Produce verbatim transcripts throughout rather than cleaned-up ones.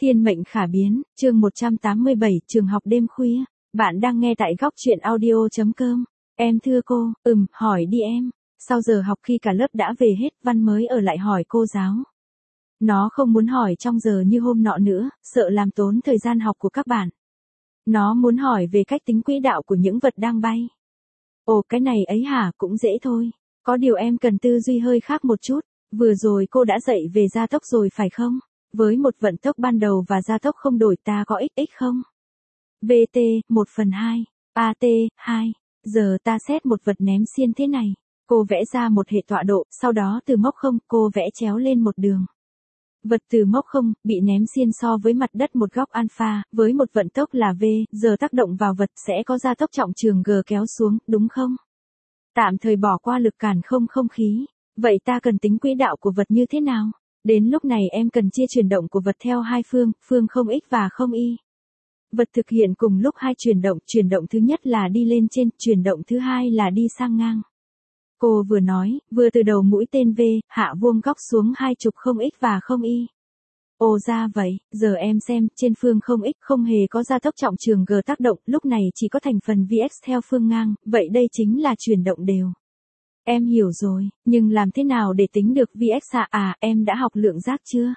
Thiên mệnh khả biến, chương một trăm tám mươi bảy, trường học đêm khuya. Bạn đang nghe tại góc truyện audio chấm com. Em thưa cô, ừm, hỏi đi em. Sau giờ học khi cả lớp đã về hết, Văn mới ở lại hỏi cô giáo. Nó không muốn hỏi trong giờ như hôm nọ nữa, sợ làm tốn thời gian học của các bạn. Nó muốn hỏi về cách tính quỹ đạo của những vật đang bay. Ồ, cái này ấy hả, cũng dễ thôi. Có điều em cần tư duy hơi khác một chút. Vừa rồi cô đã dạy về gia tốc rồi phải không? Với một vận tốc ban đầu và gia tốc không đổi ta có x không? vê tê, một phần hai, a tê, hai. Giờ ta xét một vật ném xiên thế này. Cô vẽ ra một hệ tọa độ, sau đó từ mốc không, cô vẽ chéo lên một đường. Vật từ mốc không, bị ném xiên so với mặt đất một góc alpha, với một vận tốc là v, giờ tác động vào vật sẽ có gia tốc trọng trường g kéo xuống, đúng không? Tạm thời bỏ qua lực cản không không khí. Vậy ta cần tính quỹ đạo của vật như thế nào? Đến lúc này em cần chia chuyển động của vật theo hai phương, phương không x và không y. Vật thực hiện cùng lúc hai chuyển động, chuyển động thứ nhất là đi lên trên, chuyển động thứ hai là đi sang ngang. Cô vừa nói, vừa từ đầu mũi tên V, hạ vuông góc xuống hai trục không x và không y. Ồ ra vậy, giờ em xem, trên phương không x không hề có gia tốc trọng trường g tác động, lúc này chỉ có thành phần Vx theo phương ngang, vậy đây chính là chuyển động đều. Em hiểu rồi, nhưng làm thế nào để tính được Vx à? À, em đã học lượng giác chưa?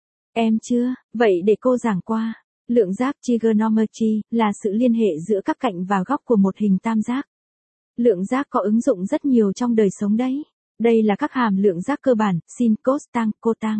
Em chưa, vậy để cô giảng qua. Lượng giác trigonometry là sự liên hệ giữa các cạnh và góc của một hình tam giác. Lượng giác có ứng dụng rất nhiều trong đời sống đấy. Đây là các hàm lượng giác cơ bản, sin, cos, tan, cotan.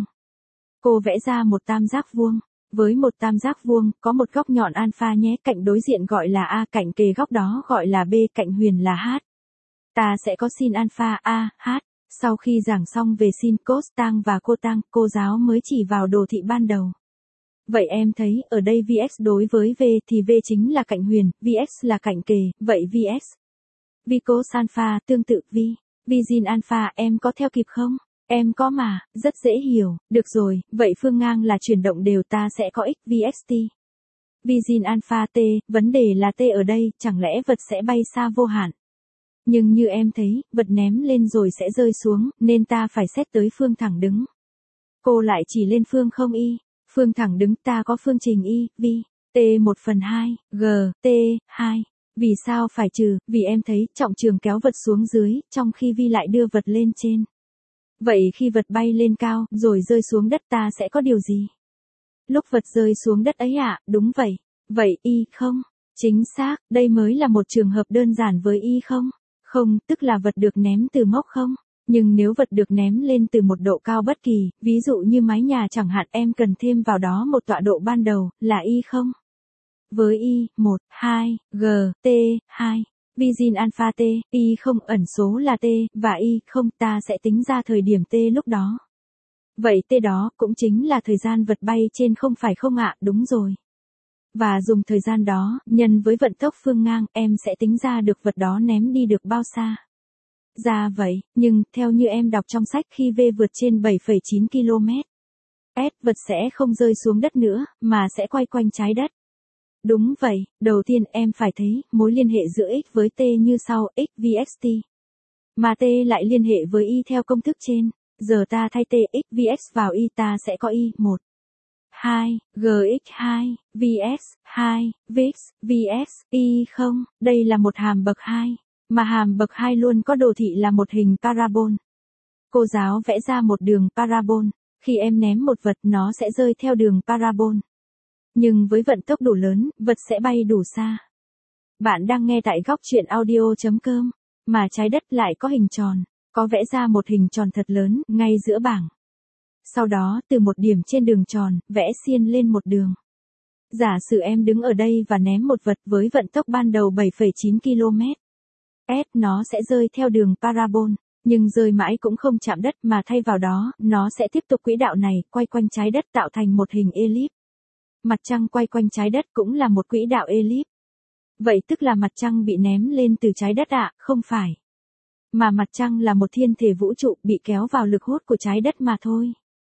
Cô vẽ ra một tam giác vuông. Với một tam giác vuông, có một góc nhọn alpha nhé, cạnh đối diện gọi là A, cạnh kề góc đó gọi là B, cạnh huyền là H. Ta sẽ có sin alpha A, H. Sau khi giảng xong về sin, cos, tan và cotan, cô giáo mới chỉ vào đồ thị ban đầu. Vậy em thấy, ở đây Vx đối với V thì V chính là cạnh huyền, Vx là cạnh kề, vậy Vs. V cos alpha tương tự V. V sin alpha em có theo kịp không? Em có mà, rất dễ hiểu, được rồi, vậy phương ngang là chuyển động đều ta sẽ có x Vxt. V sin alpha t, vấn đề là t ở đây, chẳng lẽ vật sẽ bay xa vô hạn? Nhưng như em thấy, vật ném lên rồi sẽ rơi xuống, nên ta phải xét tới phương thẳng đứng. Cô lại chỉ lên phương không y. Phương thẳng đứng ta có phương trình y, v, t một phần hai, g, t, hai. Vì sao phải trừ? Vì em thấy trọng trường kéo vật xuống dưới, trong khi v lại đưa vật lên trên. Vậy khi vật bay lên cao, rồi rơi xuống đất ta sẽ có điều gì? Lúc vật rơi xuống đất ấy ạ, à, đúng vậy. Vậy y không? Chính xác, đây mới là một trường hợp đơn giản với y không? Không, tức là vật được ném từ mốc không? Nhưng nếu vật được ném lên từ một độ cao bất kỳ, ví dụ như mái nhà chẳng hạn, em cần thêm vào đó một tọa độ ban đầu, là y không? Với y, một, hai, g, t, hai, v sin alpha t, y không ẩn số là t, và y không ta sẽ tính ra thời điểm t lúc đó. Vậy t đó cũng chính là thời gian vật bay trên không phải không ạ? Đúng rồi. Và dùng thời gian đó, nhân với vận tốc phương ngang, em sẽ tính ra được vật đó ném đi được bao xa. Ra vậy, nhưng, theo như em đọc trong sách, khi V vượt trên bảy phẩy chín ki lô mét, S vật sẽ không rơi xuống đất nữa, mà sẽ quay quanh trái đất. Đúng vậy, đầu tiên em phải thấy, mối liên hệ giữa x với t như sau, x Vxt. Mà t lại liên hệ với y theo công thức trên. Giờ ta thay t x Vx vào y ta sẽ có y, một, hai, gx hai, Vs, hai, Vx, Vs, y không, đây là một hàm bậc hai. Mà hàm bậc hai luôn có đồ thị là một hình parabol. Cô giáo vẽ ra một đường parabol. Khi em ném một vật nó sẽ rơi theo đường parabol. Nhưng với vận tốc đủ lớn, vật sẽ bay đủ xa. Bạn đang nghe tại góc truyện audio chấm com. Mà trái đất lại có hình tròn. Có vẽ ra một hình tròn thật lớn, ngay giữa bảng. Sau đó, từ một điểm trên đường tròn, vẽ xiên lên một đường. Giả sử em đứng ở đây và ném một vật với vận tốc ban đầu bảy phẩy chín ki lô mét. S nó sẽ rơi theo đường parabol, nhưng rơi mãi cũng không chạm đất mà thay vào đó, nó sẽ tiếp tục quỹ đạo này, quay quanh trái đất tạo thành một hình elip. Mặt trăng quay quanh trái đất cũng là một quỹ đạo elip. Vậy tức là mặt trăng bị ném lên từ trái đất ạ, à? Không phải. Mà mặt trăng là một thiên thể vũ trụ bị kéo vào lực hút của trái đất mà thôi.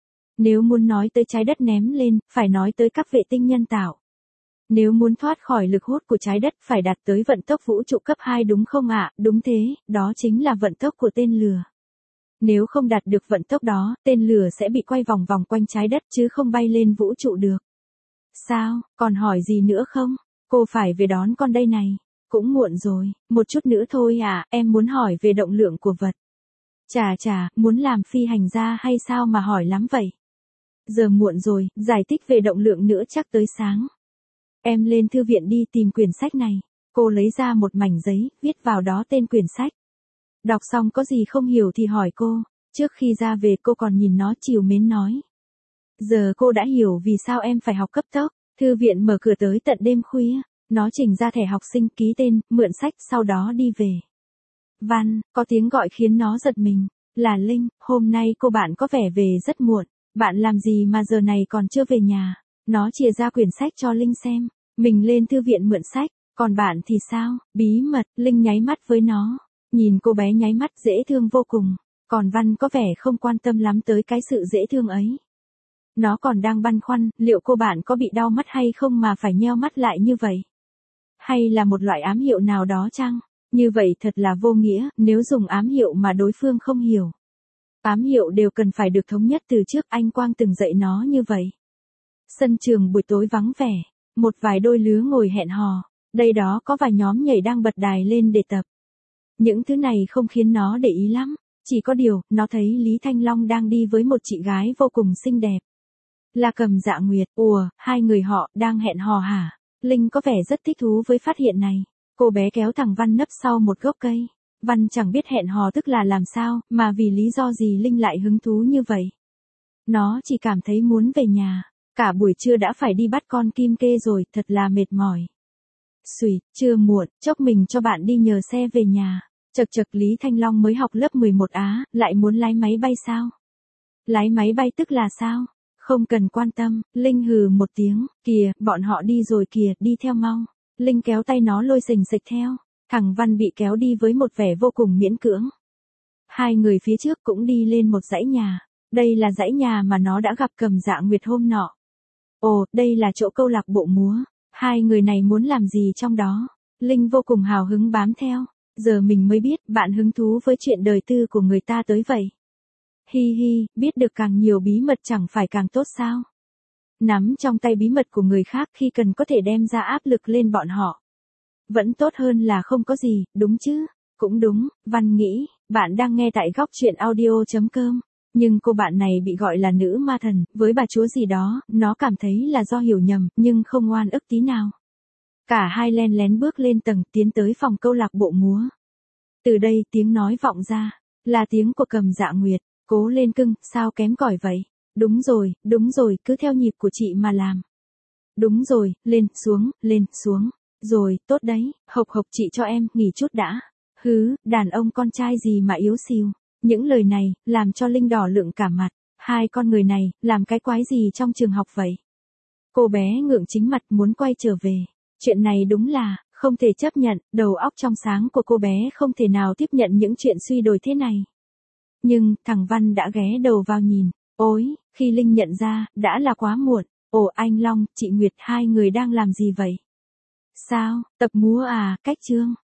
Nếu muốn nói tới trái đất ném lên, phải nói tới các vệ tinh nhân tạo. Nếu muốn thoát khỏi lực hút của trái đất phải đạt tới vận tốc vũ trụ cấp hai đúng không ạ? À? Đúng thế, đó chính là vận tốc của tên lửa. Nếu không đạt được vận tốc đó, tên lửa sẽ bị quay vòng vòng quanh trái đất chứ không bay lên vũ trụ được. Sao, còn hỏi gì nữa không? Cô phải về đón con đây này. Cũng muộn rồi, một chút nữa thôi à, em muốn hỏi về động lượng của vật. Chà chà, muốn làm phi hành gia hay sao mà hỏi lắm vậy? Giờ muộn rồi, giải thích về động lượng nữa chắc tới sáng. Em lên thư viện đi tìm quyển sách này. Cô lấy ra một mảnh giấy, viết vào đó tên quyển sách. Đọc xong có gì không hiểu thì hỏi cô. Trước khi ra về cô còn nhìn nó trìu mến nói. Giờ cô đã hiểu vì sao em phải học cấp tốc. Thư viện mở cửa tới tận đêm khuya. Nó chỉnh ra thẻ học sinh, ký tên, mượn sách, sau đó đi về. Văn, có tiếng gọi khiến nó giật mình. Là Linh, hôm nay cô bạn có vẻ về rất muộn. Bạn làm gì mà giờ này còn chưa về nhà? Nó chìa ra quyển sách cho Linh xem. Mình lên thư viện mượn sách, còn bạn thì sao? Bí mật, Linh nháy mắt với nó. Nhìn cô bé nháy mắt dễ thương vô cùng. Còn Văn có vẻ không quan tâm lắm tới cái sự dễ thương ấy. Nó còn đang băn khoăn, liệu cô bạn có bị đau mắt hay không mà phải nheo mắt lại như vậy? Hay là một loại ám hiệu nào đó chăng? Như vậy thật là vô nghĩa, nếu dùng ám hiệu mà đối phương không hiểu. Ám hiệu đều cần phải được thống nhất từ trước, anh Quang từng dạy nó như vậy. Sân trường buổi tối vắng vẻ, một vài đôi lứa ngồi hẹn hò, đây đó có vài nhóm nhảy đang bật đài lên để tập. Những thứ này không khiến nó để ý lắm, chỉ có điều, nó thấy Lý Thanh Long đang đi với một chị gái vô cùng xinh đẹp. Là Cầm Dạ Nguyệt, ùa, hai người họ đang hẹn hò hả? Linh có vẻ rất thích thú với phát hiện này. Cô bé kéo thằng Văn nấp sau một gốc cây. Văn chẳng biết hẹn hò tức là làm sao, mà vì lý do gì Linh lại hứng thú như vậy. Nó chỉ cảm thấy muốn về nhà. Cả buổi trưa đã phải đi bắt con Kim Kê rồi, thật là mệt mỏi. Xùi, chưa muộn, chốc mình cho bạn đi nhờ xe về nhà. Chật chật, Lý Thanh Long mới học lớp mười một á, lại muốn lái máy bay sao? Lái máy bay tức là sao? Không cần quan tâm, Linh hừ một tiếng, kìa, bọn họ đi rồi kìa, đi theo mau. Linh kéo tay nó lôi xình xịch theo. Thằng Văn bị kéo đi với một vẻ vô cùng miễn cưỡng. Hai người phía trước cũng đi lên một dãy nhà. Đây là dãy nhà mà nó đã gặp Cầm Dạ Nguyệt hôm nọ. Ồ, đây là chỗ câu lạc bộ múa. Hai người này muốn làm gì trong đó? Linh vô cùng hào hứng bám theo. Giờ mình mới biết bạn hứng thú với chuyện đời tư của người ta tới vậy. Hi hi, biết được càng nhiều bí mật chẳng phải càng tốt sao? Nắm trong tay bí mật của người khác khi cần có thể đem ra áp lực lên bọn họ. Vẫn tốt hơn là không có gì, đúng chứ? Cũng đúng, Văn nghĩ, bạn đang nghe tại góc truyện audio chấm com. Nhưng cô bạn này bị gọi là nữ ma thần, với bà chúa gì đó, nó cảm thấy là do hiểu nhầm, nhưng không oan ức tí nào. Cả hai len lén bước lên tầng, tiến tới phòng câu lạc bộ múa. Từ đây tiếng nói vọng ra, là tiếng của Cầm Dạ Nguyệt. Cố lên cưng, sao kém cỏi vậy? Đúng rồi, đúng rồi, cứ theo nhịp của chị mà làm. Đúng rồi, lên, xuống, lên, xuống. Rồi, tốt đấy, hộc hộc chị cho em, nghỉ chút đã. Hứ, đàn ông con trai gì mà yếu xìu. Những lời này, làm cho Linh đỏ lựng cả mặt. Hai con người này, làm cái quái gì trong trường học vậy? Cô bé ngượng chính mặt muốn quay trở về. Chuyện này đúng là, không thể chấp nhận, đầu óc trong sáng của cô bé không thể nào tiếp nhận những chuyện suy đồi thế này. Nhưng, thằng Văn đã ghé đầu vào nhìn. Ôi, khi Linh nhận ra, đã là quá muộn. Ồ anh Long, chị Nguyệt, hai người đang làm gì vậy? Sao, tập múa à, cách chương.